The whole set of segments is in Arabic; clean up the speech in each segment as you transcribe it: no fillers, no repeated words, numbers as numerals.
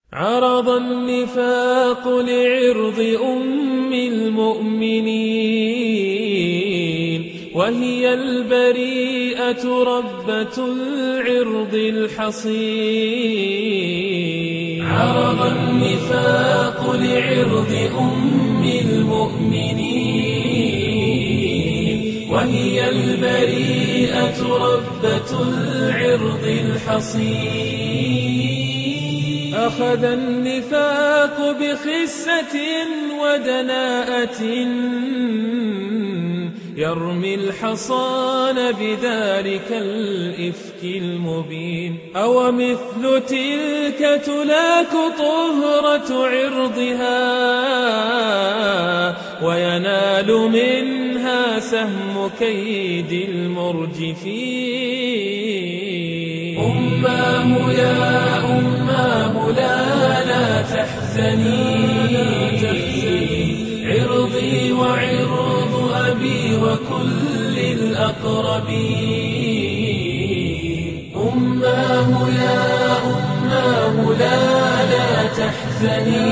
عرض النفاق لعرض أم المؤمنين وهي البريئة ربة العرض الحصين. عرض النفاق لعرض أم المؤمنين وهي البريئة ربة العرض الحصين. أخذ النفاق بخسة ودناءة يرمي الحصان بذلك الإفك المبين. أو مثل تلك تلاك طهرة عرضها وينال منها سهم كيد المرجفين. أماه يا أماه لا تحزني عرضي وعرض أبي وكل الأقربين. أماه يا أماه لا تحزني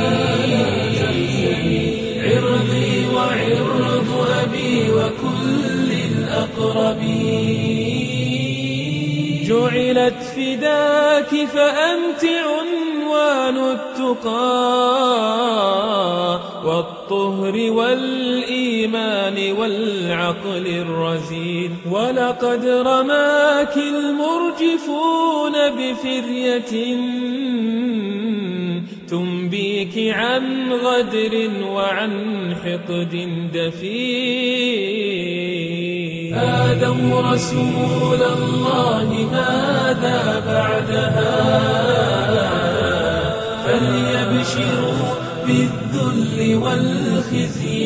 عرضي وعرض أبي وكل الأقربين. جعلت فداك فأنت عنوان التقى والطهر والإيمان والعقل الرزين. ولقد رماك المرجفون بفرية تنبيك عن غدر وعن حقد دفين. آذوا رسول الله ماذا بعدها فليبشروا بالذل والخزي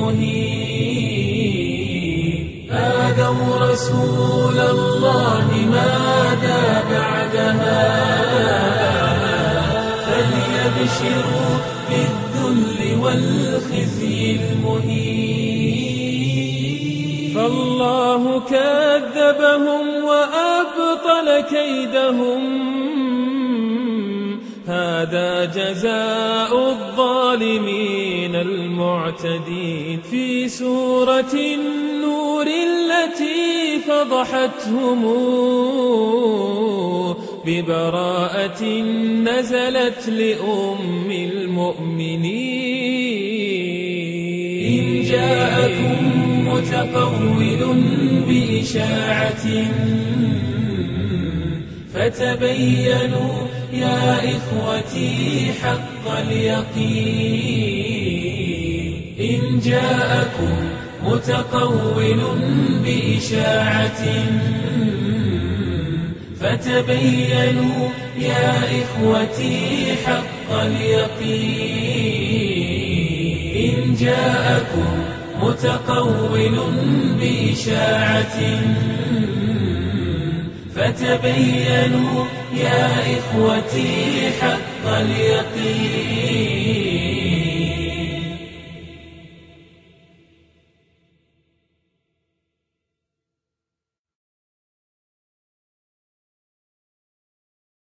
المهين. آذوا رسول الله ماذا بعدها فليبشروا بالذل والخزي المهين. فالله كذبهم وأبطل كيدهم هذا جزاء الظالمين المعتدين. في سورة النور التي فضحتهم ببراءة نزلت لأم المؤمنين. إن جاءكم متقول بإشاعة فتبينوا يا إخوتي حق اليقين. إن جاءكم متقول بإشاعة فتبينوا يا إخوتي حق اليقين. إن جاءكم متقول بإشاعة فتبينوا يا إخوتي حق اليقين.